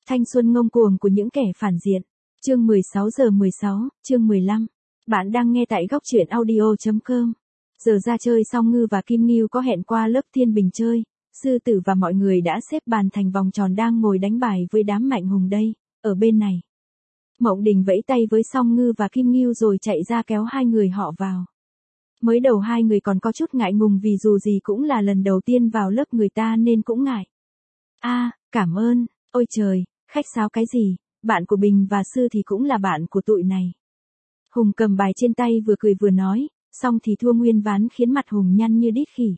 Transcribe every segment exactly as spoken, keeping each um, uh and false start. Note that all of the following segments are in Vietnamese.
Thanh xuân ngông cuồng của những kẻ phản diện. Chương mười sáu giờ mười sáu, chương mười lăm. Bạn đang nghe tại góc truyện audio chấm com. Giờ ra chơi xong Ngư và Kim Ngưu có hẹn qua lớp Thiên Bình chơi, sư tử và mọi người đã xếp bàn thành vòng tròn đang ngồi đánh bài với đám Mạnh Hùng đây, ở bên này. Mộng Đình vẫy tay với Song Ngư và Kim Ngưu rồi chạy ra kéo hai người họ vào. Mới đầu hai người còn có chút ngại ngùng vì dù gì cũng là lần đầu tiên vào lớp người ta nên cũng ngại. A, à, cảm ơn, ôi trời, khách sáo cái gì, bạn của Bình và Sư thì cũng là bạn của tụi này. Hùng cầm bài trên tay vừa cười vừa nói, xong thì thua nguyên ván khiến mặt Hùng nhăn như đít khỉ.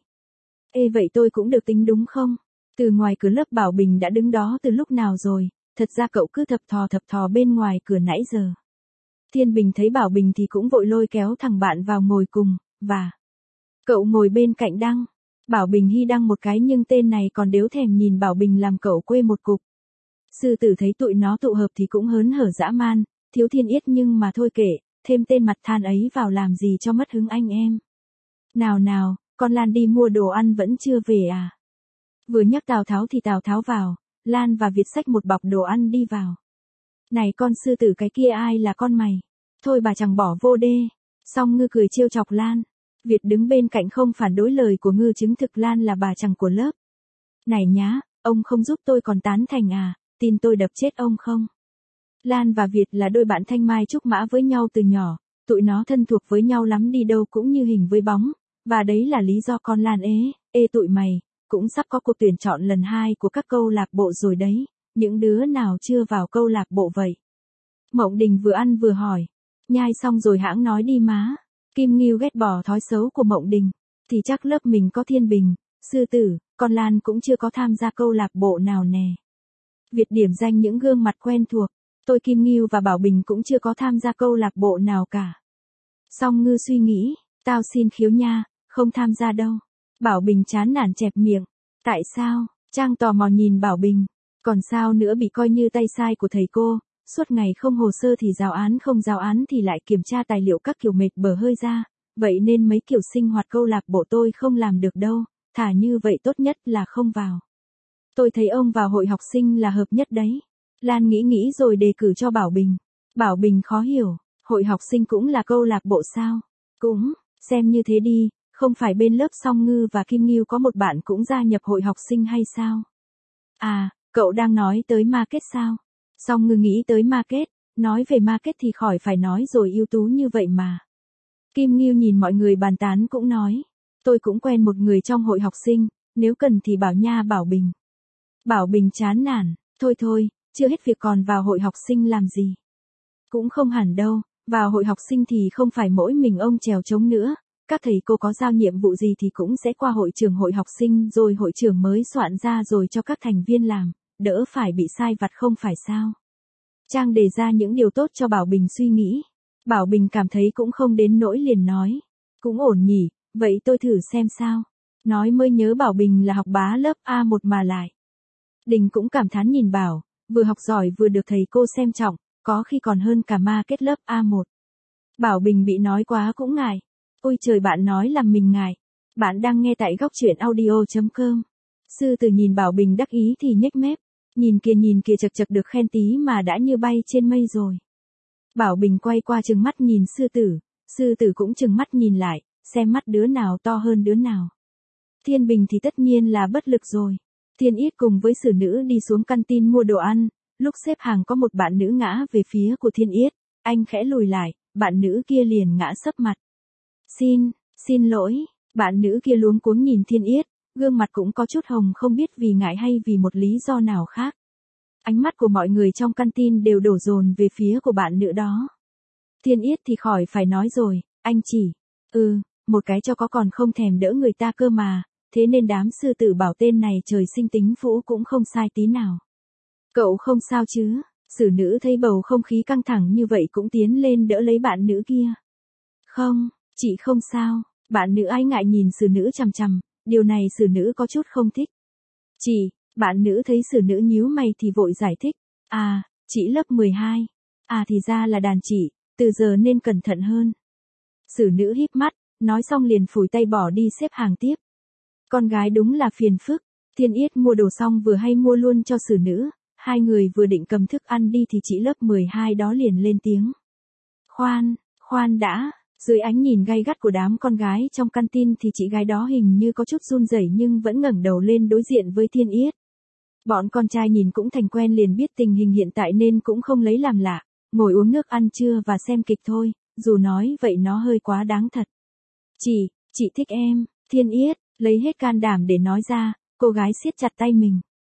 Ê vậy tôi cũng được tính đúng không? Từ ngoài cửa lớp bảo Bình đã đứng đó từ lúc nào rồi, thật ra cậu cứ thập thò thập thò bên ngoài cửa nãy giờ. Thiên Bình thấy Bảo Bình thì cũng vội lôi kéo thằng bạn vào ngồi cùng, và cậu ngồi bên cạnh Đăng. Bảo Bình hi Đăng một cái nhưng tên này còn đếu thèm nhìn Bảo Bình làm cậu quê một cục. Sư tử thấy tụi nó tụ hợp thì cũng hớn hở dã man, thiếu Thiên Yết nhưng mà thôi kệ, thêm tên mặt than ấy vào làm gì cho mất hứng anh em. Nào nào, con Lan đi mua đồ ăn vẫn chưa về à? Vừa nhắc Tào Tháo thì Tào Tháo vào, Lan và Việt xách một bọc đồ ăn đi vào. Này con sư tử cái kia ai là con mày? Thôi bà chẳng bỏ vô đê. Xong Ngư cười trêu chọc Lan. Việt đứng bên cạnh không phản đối lời của Ngư chứng thực Lan là bà chằng của lớp. Này nhá, ông không giúp tôi còn tán thành à, tin tôi đập chết ông không? Lan và Việt là đôi bạn thanh mai trúc mã với nhau từ nhỏ, tụi nó thân thuộc với nhau lắm đi đâu cũng như hình với bóng, và đấy là lý do con Lan ế, ê tụi mày, cũng sắp có cuộc tuyển chọn lần hai của các câu lạc bộ rồi đấy, những đứa nào chưa vào câu lạc bộ vậy? Mộng Đình vừa ăn vừa hỏi, nhai xong rồi hãng nói đi má. Kim Ngưu ghét bỏ thói xấu của Mộng Đình, thì chắc lớp mình có Thiên Bình, Sư Tử, con Lan cũng chưa có tham gia câu lạc bộ nào nè. Việt điểm danh những gương mặt quen thuộc, tôi Kim Ngưu và Bảo Bình cũng chưa có tham gia câu lạc bộ nào cả. Song Ngư suy nghĩ, tao xin khiếu nha, không tham gia đâu. Bảo Bình chán nản chẹp miệng, tại sao? Trang tò mò nhìn Bảo Bình, còn sao nữa bị coi như tay sai của thầy cô, suốt ngày không hồ sơ thì giáo án không giáo án thì lại kiểm tra tài liệu các kiểu mệt bở hơi ra, vậy nên mấy kiểu sinh hoạt câu lạc bộ tôi không làm được đâu, thà như vậy tốt nhất là không vào. Tôi thấy ông vào hội học sinh là hợp nhất đấy. Lan nghĩ nghĩ rồi đề cử cho Bảo Bình. Bảo Bình khó hiểu, hội học sinh cũng là câu lạc bộ sao? Cũng, xem như thế đi, không phải bên lớp Song Ngư và Kim Ngưu có một bạn cũng gia nhập hội học sinh hay sao? À, cậu đang nói tới market sao? Song Ngư nghĩ tới market, nói về market thì khỏi phải nói rồi ưu tú như vậy mà. Kim Ngưu nhìn mọi người bàn tán cũng nói, tôi cũng quen một người trong hội học sinh, nếu cần thì bảo nha Bảo Bình. Bảo Bình chán nản, thôi thôi, chưa hết việc còn vào hội học sinh làm gì. Cũng không hẳn đâu, vào hội học sinh thì không phải mỗi mình ông chèo trống nữa, các thầy cô có giao nhiệm vụ gì thì cũng sẽ qua hội trưởng hội học sinh rồi hội trưởng mới soạn ra rồi cho các thành viên làm, đỡ phải bị sai vặt không phải sao. Trang đề ra những điều tốt cho Bảo Bình suy nghĩ. Bảo Bình cảm thấy cũng không đến nỗi liền nói, cũng ổn nhỉ, vậy tôi thử xem sao. Nói mới nhớ Bảo Bình là học bá lớp A một mà lại. Đình cũng cảm thán nhìn Bảo, vừa học giỏi vừa được thầy cô xem trọng, có khi còn hơn cả ma kết lớp A một. Bảo Bình bị nói quá cũng ngại. Ôi trời bạn nói làm mình ngại. Bạn đang nghe tại góc truyện audio chấm com. Sư Tử nhìn Bảo Bình đắc ý thì nhếch mép. Nhìn kìa nhìn kìa chật chật được khen tí mà đã như bay trên mây rồi. Bảo Bình quay qua trừng mắt nhìn Sư Tử. Sư Tử cũng trừng mắt nhìn lại, xem mắt đứa nào to hơn đứa nào. Thiên Bình thì tất nhiên là bất lực rồi. Thiên Yết cùng với Sử Nữ đi xuống canteen mua đồ ăn, lúc xếp hàng có một bạn nữ ngã về phía của Thiên Yết, anh khẽ lùi lại, bạn nữ kia liền ngã sấp mặt. Xin, xin lỗi, bạn nữ kia luống cuống nhìn Thiên Yết, gương mặt cũng có chút hồng không biết vì ngại hay vì một lý do nào khác. Ánh mắt của mọi người trong canteen đều đổ dồn về phía của bạn nữ đó. Thiên Yết thì khỏi phải nói rồi, anh chỉ, ừ, một cái cho có còn không thèm đỡ người ta cơ mà. Thế nên đám sư tử bảo tên này trời sinh tính phũ cũng không sai tí nào. Cậu không sao chứ? Sử Nữ thấy bầu không khí căng thẳng như vậy cũng tiến lên đỡ lấy bạn nữ kia. Không, chị không sao. Bạn nữ ái ngại nhìn Sử Nữ chằm chằm, điều này Sử Nữ có chút không thích. Chị, bạn nữ thấy Sử Nữ nhíu mày thì vội giải thích. À, chị lớp mười hai. À thì ra là đàn chị, từ giờ nên cẩn thận hơn. Sử Nữ híp mắt, nói xong liền phủi tay bỏ đi xếp hàng tiếp. Con gái đúng là phiền phức. Thiên Yết mua đồ xong vừa hay mua luôn cho Sử Nữ, Hai người vừa định cầm thức ăn đi thì chị lớp mười hai đó liền lên tiếng. Khoan, khoan đã, dưới ánh nhìn gay gắt của đám con gái trong căn tin thì chị gái đó hình như có chút run rẩy nhưng vẫn ngẩng đầu lên đối diện với Thiên Yết. Bọn con trai nhìn cũng thành quen liền biết tình hình hiện tại nên cũng không lấy làm lạ, ngồi uống nước ăn trưa và xem kịch thôi, dù nói vậy nó hơi quá đáng thật. Chị, chị thích em, Thiên Yết, lấy hết can đảm để nói ra, cô gái siết chặt tay mình.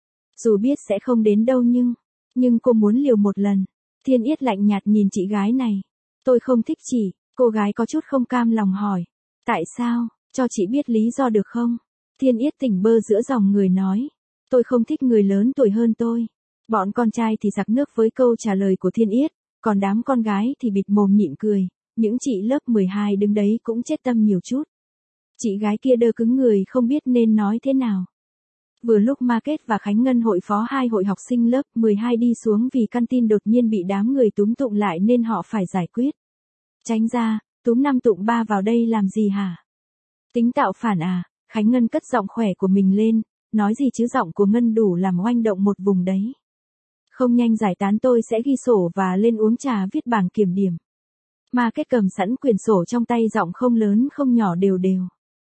Dù biết sẽ không đến đâu nhưng, nhưng cô muốn liều một lần. Thiên Yết lạnh nhạt nhìn chị gái này. Tôi không thích chị, cô gái có chút không cam lòng hỏi. Tại sao, cho chị biết lý do được không? Thiên Yết tỉnh bơ giữa dòng người nói. Tôi không thích người lớn tuổi hơn tôi. Bọn con trai thì giặc nước với câu trả lời của Thiên Yết, còn đám con gái thì bịt mồm nhịn cười. Những chị lớp mười hai đứng đấy cũng chết tâm nhiều chút. Chị gái kia đơ cứng người không biết nên nói thế nào. Vừa lúc Market và Khánh Ngân hội phó hai hội học sinh lớp mười hai đi xuống vì căn tin đột nhiên bị đám người túm tụng lại nên họ phải giải quyết. Tránh ra, túm năm tụng ba vào đây làm gì hả? Tính tạo phản à? Khánh Ngân cất giọng khỏe của mình lên, nói gì chứ giọng của Ngân đủ làm oanh động một vùng đấy. Không nhanh giải tán tôi sẽ ghi sổ và lên uống trà viết bảng kiểm điểm. Market cầm sẵn quyển sổ trong tay giọng không lớn không nhỏ đều đều.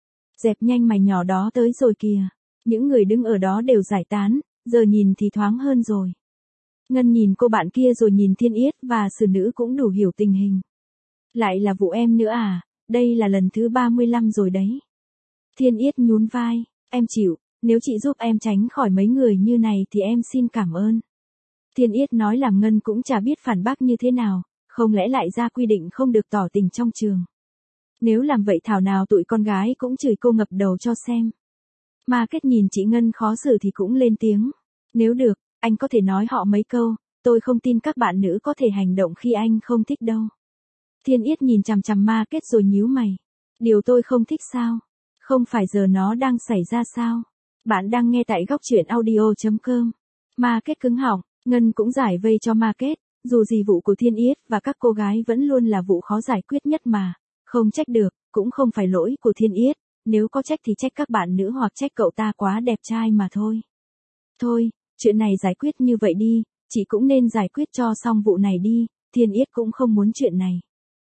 Dẹp nhanh mày nhỏ đó tới rồi kìa. Những người đứng ở đó đều giải tán, giờ nhìn thì thoáng hơn rồi. Ngân nhìn cô bạn kia rồi nhìn Thiên Yết và xử nữ cũng đủ hiểu tình hình. Lại là vụ em nữa à, đây là lần thứ ba mươi lăm rồi đấy. Thiên Yết nhún vai, em chịu, nếu chị giúp em tránh khỏi mấy người như này thì em xin cảm ơn. Thiên Yết nói làm Ngân cũng chả biết phản bác như thế nào, không lẽ lại ra quy định không được tỏ tình trong trường. Nếu làm vậy thảo nào tụi con gái cũng chửi cô ngập đầu cho xem. Market nhìn chị Ngân khó xử thì cũng lên tiếng. Nếu được, anh có thể nói họ mấy câu, tôi không tin các bạn nữ có thể hành động khi anh không thích đâu. Thiên Yết nhìn chằm chằm Market rồi nhíu mày. Điều tôi không thích sao? Không phải giờ nó đang xảy ra sao? Bạn đang nghe tại góc truyện audio chấm com. Market cứng họng, Ngân cũng giải vây cho Market, dù gì vụ của Thiên Yết và các cô gái vẫn luôn là vụ khó giải quyết nhất mà. Không trách được, cũng không phải lỗi của Thiên Yết. Nếu có trách thì trách các bạn nữ hoặc trách cậu ta quá đẹp trai mà thôi. Thôi, chuyện này giải quyết như vậy đi, chị cũng nên giải quyết cho xong vụ này đi, Thiên Yết cũng không muốn chuyện này.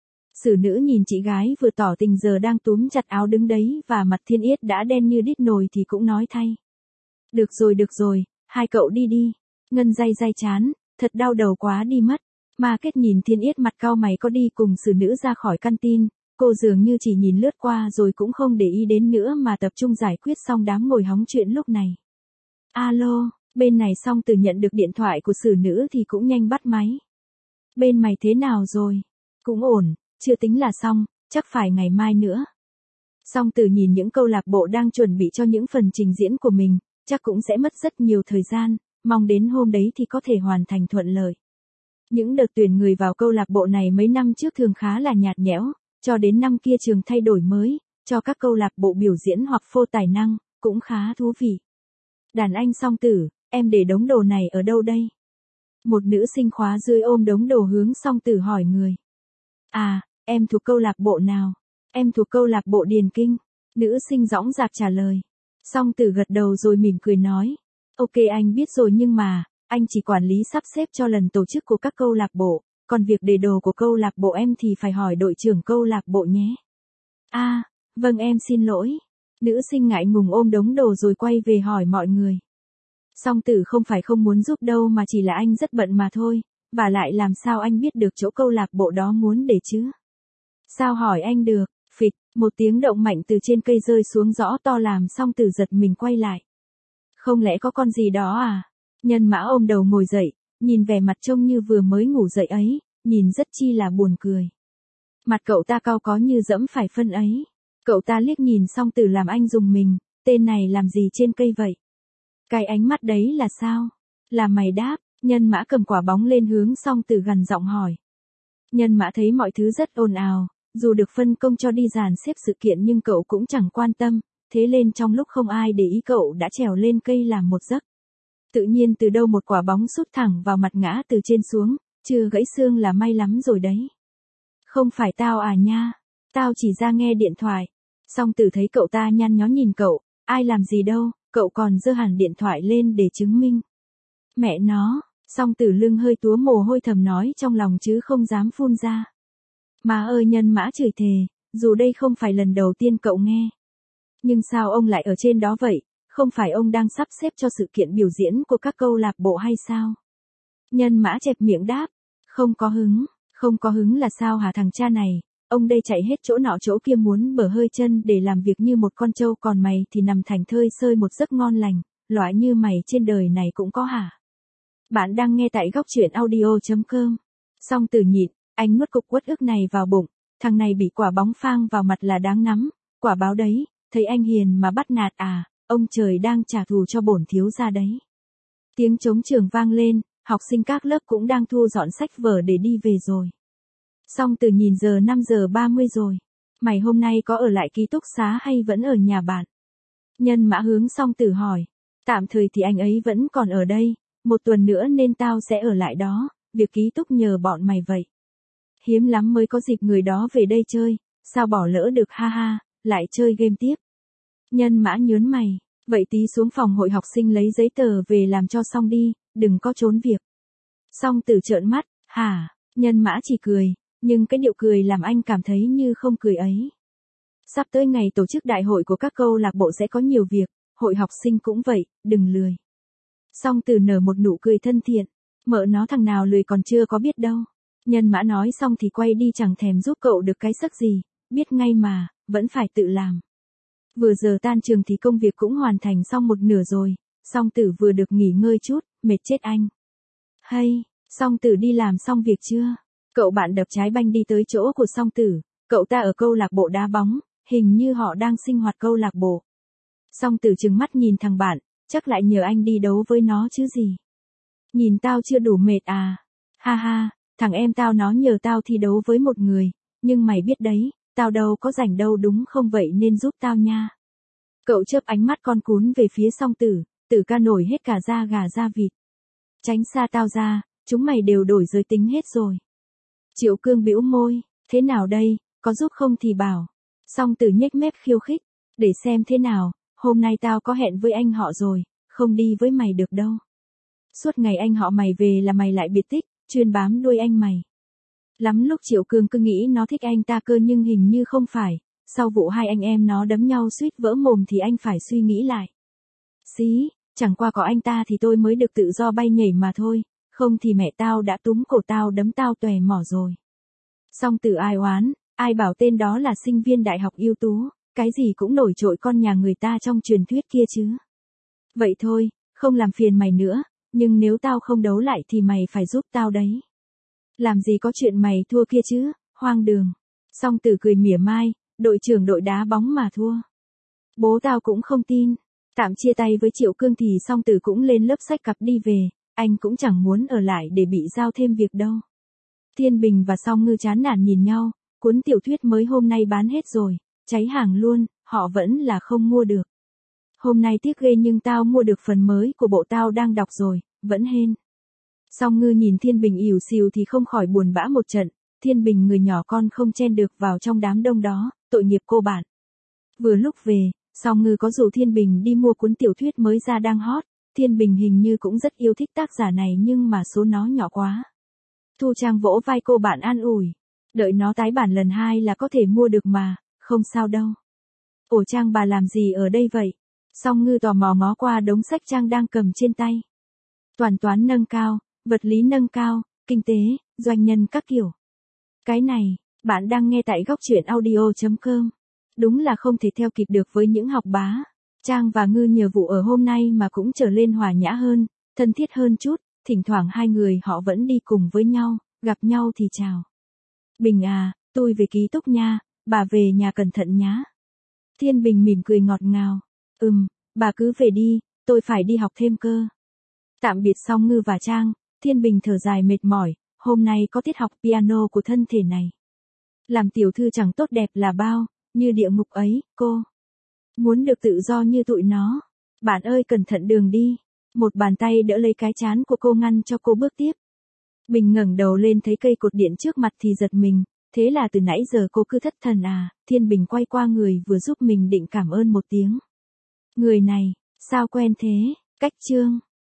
Xử nữ nhìn chị gái vừa tỏ tình giờ đang túm chặt áo đứng đấy và mặt Thiên Yết đã đen như đít nồi thì cũng nói thay. Được rồi được rồi, hai cậu đi đi. Ngân day day chán, thật đau đầu quá đi mất. Market nhìn Thiên Yết mặt cau mày có đi cùng xử nữ ra khỏi căn tin. Cô dường như chỉ nhìn lướt qua rồi cũng không để ý đến nữa mà tập trung giải quyết xong đám ngồi hóng chuyện lúc này. Alo, bên này Song Tử nhận được điện thoại của xử nữ thì cũng nhanh bắt máy. Bên mày thế nào rồi? Cũng ổn, chưa tính là xong, chắc phải ngày mai nữa. Song Tử nhìn những câu lạc bộ đang chuẩn bị cho những phần trình diễn của mình, chắc cũng sẽ mất rất nhiều thời gian, mong đến hôm đấy thì có thể hoàn thành thuận lợi. Những đợt tuyển người vào câu lạc bộ này mấy năm trước thường khá là nhạt nhẽo. Cho đến năm kia trường thay đổi mới, cho các câu lạc bộ biểu diễn hoặc phô tài năng, cũng khá thú vị. Đàn anh Song Tử, em để đống đồ này ở đâu đây? Một nữ sinh khóa dưới ôm đống đồ hướng Song Tử hỏi người. À, em thuộc câu lạc bộ nào? Em thuộc câu lạc bộ Điền Kinh. Nữ sinh dõng dạc trả lời. Song Tử gật đầu rồi mỉm cười nói. Ok anh biết rồi nhưng mà, anh chỉ quản lý sắp xếp cho lần tổ chức của các câu lạc bộ. Còn việc để đồ của câu lạc bộ em thì phải hỏi đội trưởng câu lạc bộ nhé. À, vâng em xin lỗi. Nữ sinh ngại ngùng ôm đống đồ rồi quay về hỏi mọi người. Song Tử không phải không muốn giúp đâu mà chỉ là anh rất bận mà thôi, và lại làm sao anh biết được chỗ câu lạc bộ đó muốn để chứ? Sao hỏi anh được? Phịch, một tiếng động mạnh từ trên cây rơi xuống rõ to làm Song Tử giật mình quay lại. Không lẽ có con gì đó à? Nhân Mã ôm đầu ngồi dậy. Nhìn vẻ mặt trông như vừa mới ngủ dậy ấy, nhìn rất chi là buồn cười. Mặt cậu ta cau có như dẫm phải phân ấy. Cậu ta liếc nhìn Song Tử làm anh dùng mình, tên này làm gì trên cây vậy? Cái ánh mắt đấy là sao? Là mày đáp, Nhân Mã cầm quả bóng lên hướng Song Tử gằn giọng hỏi. Nhân Mã thấy mọi thứ rất ồn ào, dù được phân công cho đi dàn xếp sự kiện nhưng cậu cũng chẳng quan tâm, thế nên trong lúc không ai để ý cậu đã trèo lên cây làm một giấc. Tự nhiên từ đâu một quả bóng sút thẳng vào mặt ngã từ trên xuống, chưa gãy xương là may lắm rồi đấy. Không phải tao à nha, tao chỉ ra nghe điện thoại. Song Tử thấy cậu ta nhăn nhó nhìn cậu, ai làm gì đâu, cậu còn giơ hẳn điện thoại lên để chứng minh. Mẹ nó, Song Tử lưng hơi túa mồ hôi thầm nói trong lòng chứ không dám phun ra. Má ơi, Nhân Mã chửi thề, dù đây không phải lần đầu tiên cậu nghe. Nhưng sao ông lại ở trên đó vậy, không phải ông đang sắp xếp cho sự kiện biểu diễn của các câu lạc bộ hay sao? Nhân Mã chẹp miệng đáp, không có hứng, không có hứng là sao hả thằng cha này, ông đây chạy hết chỗ nọ chỗ kia muốn bở hơi chân để làm việc như một con trâu, còn mày thì nằm thảnh thơi sơi một giấc ngon lành, loại như mày trên đời này cũng có hả? Bạn đang nghe tại góc truyện audio.com. Song Tử nhịn, anh nuốt cục uất ức này vào bụng, thằng này bị quả bóng phang vào mặt là đáng nắm, quả báo đấy, thấy anh hiền mà bắt nạt à, ông trời đang trả thù cho bổn thiếu gia đấy. Tiếng trống trường vang lên, học sinh các lớp cũng đang thu dọn sách vở để đi về rồi. Song Tử nhìn giờ năm giờ ba mươi rồi, mày hôm nay có ở lại ký túc xá hay vẫn ở nhà bạn? Nhân Mã hướng Song Tử hỏi, tạm thời thì anh ấy vẫn còn ở đây, một tuần nữa nên tao sẽ ở lại đó, việc ký túc nhờ bọn mày vậy. Hiếm lắm mới có dịp người đó về đây chơi, sao bỏ lỡ được ha ha, lại chơi game tiếp. Nhân Mã nhớn mày, vậy tí xuống phòng hội học sinh lấy giấy tờ về làm cho xong đi, đừng có trốn việc. Song Tử trợn mắt, hả? Nhân Mã chỉ cười, nhưng cái điệu cười làm anh cảm thấy như không cười ấy. Sắp tới ngày tổ chức đại hội của các câu lạc bộ sẽ có nhiều việc, hội học sinh cũng vậy, đừng lười. Song Tử nở một nụ cười thân thiện, mợ nó thằng nào lười còn chưa có biết đâu. Nhân Mã nói xong thì quay đi, chẳng thèm giúp cậu được cái sắc gì, biết ngay mà, vẫn phải tự làm. Vừa giờ tan trường thì công việc cũng hoàn thành xong một nửa rồi, Song Tử vừa được nghỉ ngơi chút, mệt chết anh. Hay, Song Tử đi làm xong việc chưa? Cậu bạn đập trái banh đi tới chỗ của Song Tử, cậu ta ở câu lạc bộ đá bóng, hình như họ đang sinh hoạt câu lạc bộ. Song Tử trừng mắt nhìn thằng bạn, chắc lại nhờ anh đi đấu với nó chứ gì. Nhìn tao chưa đủ mệt à? Ha ha, thằng em tao nó nhờ tao thi đấu với một người, nhưng mày biết đấy, tao đâu có rảnh đâu đúng không, vậy nên giúp tao nha. Cậu chớp ánh mắt con cún về phía Song Tử, Tử ca nổi hết cả da gà da vịt. Tránh xa tao ra, chúng mày đều đổi giới tính hết rồi. Triệu Cương bĩu môi, thế nào đây, có giúp không thì bảo. Song Tử nhếch mép khiêu khích, để xem thế nào, hôm nay tao có hẹn với anh họ rồi, không đi với mày được đâu. Suốt ngày anh họ mày về là mày lại biệt tích, chuyên bám đuôi anh mày. Lắm lúc Triệu Cương cứ nghĩ nó thích anh ta cơ nhưng hình như không phải, sau vụ hai anh em nó đấm nhau suýt vỡ mồm thì anh phải suy nghĩ lại. Xí, chẳng qua có anh ta thì tôi mới được tự do bay nhảy mà thôi, không thì mẹ tao đã túm cổ tao đấm tao tòe mỏ rồi. Song Tử ai oán, ai bảo tên đó là sinh viên đại học ưu tú, cái gì cũng nổi trội con nhà người ta trong truyền thuyết kia chứ. Vậy thôi, không làm phiền mày nữa, nhưng nếu tao không đấu lại thì mày phải giúp tao đấy. Làm gì có chuyện mày thua kia chứ, hoang đường. Song Tử cười mỉa mai, đội trưởng đội đá bóng mà thua. Bố tao cũng không tin. Tạm chia tay với Triệu Cương thì Song Tử cũng lên lớp xách cặp đi về, anh cũng chẳng muốn ở lại để bị giao thêm việc đâu. Thiên Bình và Song Ngư chán nản nhìn nhau, cuốn tiểu thuyết mới hôm nay bán hết rồi, cháy hàng luôn, họ vẫn là không mua được. Hôm nay tiếc ghê nhưng tao mua được phần mới của bộ tao đang đọc rồi, vẫn hên. Song Ngư nhìn Thiên Bình ỉu xìu thì không khỏi buồn bã một trận, Thiên Bình người nhỏ con không chen được vào trong đám đông đó, tội nghiệp cô bạn. Vừa lúc về, Song Ngư có rủ Thiên Bình đi mua cuốn tiểu thuyết mới ra đang hot, Thiên Bình hình như cũng rất yêu thích tác giả này nhưng mà số nó nhỏ quá. Thu Trang vỗ vai cô bạn an ủi, đợi nó tái bản lần hai là có thể mua được mà, không sao đâu. Ủa Trang bà làm gì ở đây vậy? Song Ngư tò mò ngó qua đống sách Trang đang cầm trên tay. Toàn toán nâng cao, vật lý nâng cao, kinh tế, doanh nhân các kiểu. Cái này, bạn đang nghe tại góc truyện audio.com. Đúng là không thể theo kịp được với những học bá. Trang và Ngư nhờ vụ ở hôm nay mà cũng trở lên hòa nhã hơn, thân thiết hơn chút, thỉnh thoảng hai người họ vẫn đi cùng với nhau, gặp nhau thì chào. Bình à, tôi về ký túc nha, bà về nhà cẩn thận nhá. Thiên Bình mỉm cười ngọt ngào, ừm, bà cứ về đi, tôi phải đi học thêm cơ. Tạm biệt Song Ngư và Trang, Thiên Bình thở dài mệt mỏi, hôm nay có tiết học piano của thân thể này. Làm tiểu thư chẳng tốt đẹp là bao, như địa ngục ấy, cô. Muốn được tự do như tụi nó. Bạn ơi cẩn thận đường đi. Một bàn tay đỡ lấy cái trán của cô ngăn cho cô bước tiếp. Bình ngẩng đầu lên thấy cây cột điện trước mặt thì giật mình, thế là từ nãy giờ cô cứ thất thần à, Thiên Bình quay qua người vừa giúp mình định cảm ơn một tiếng. Người này, sao quen thế, cách Trương.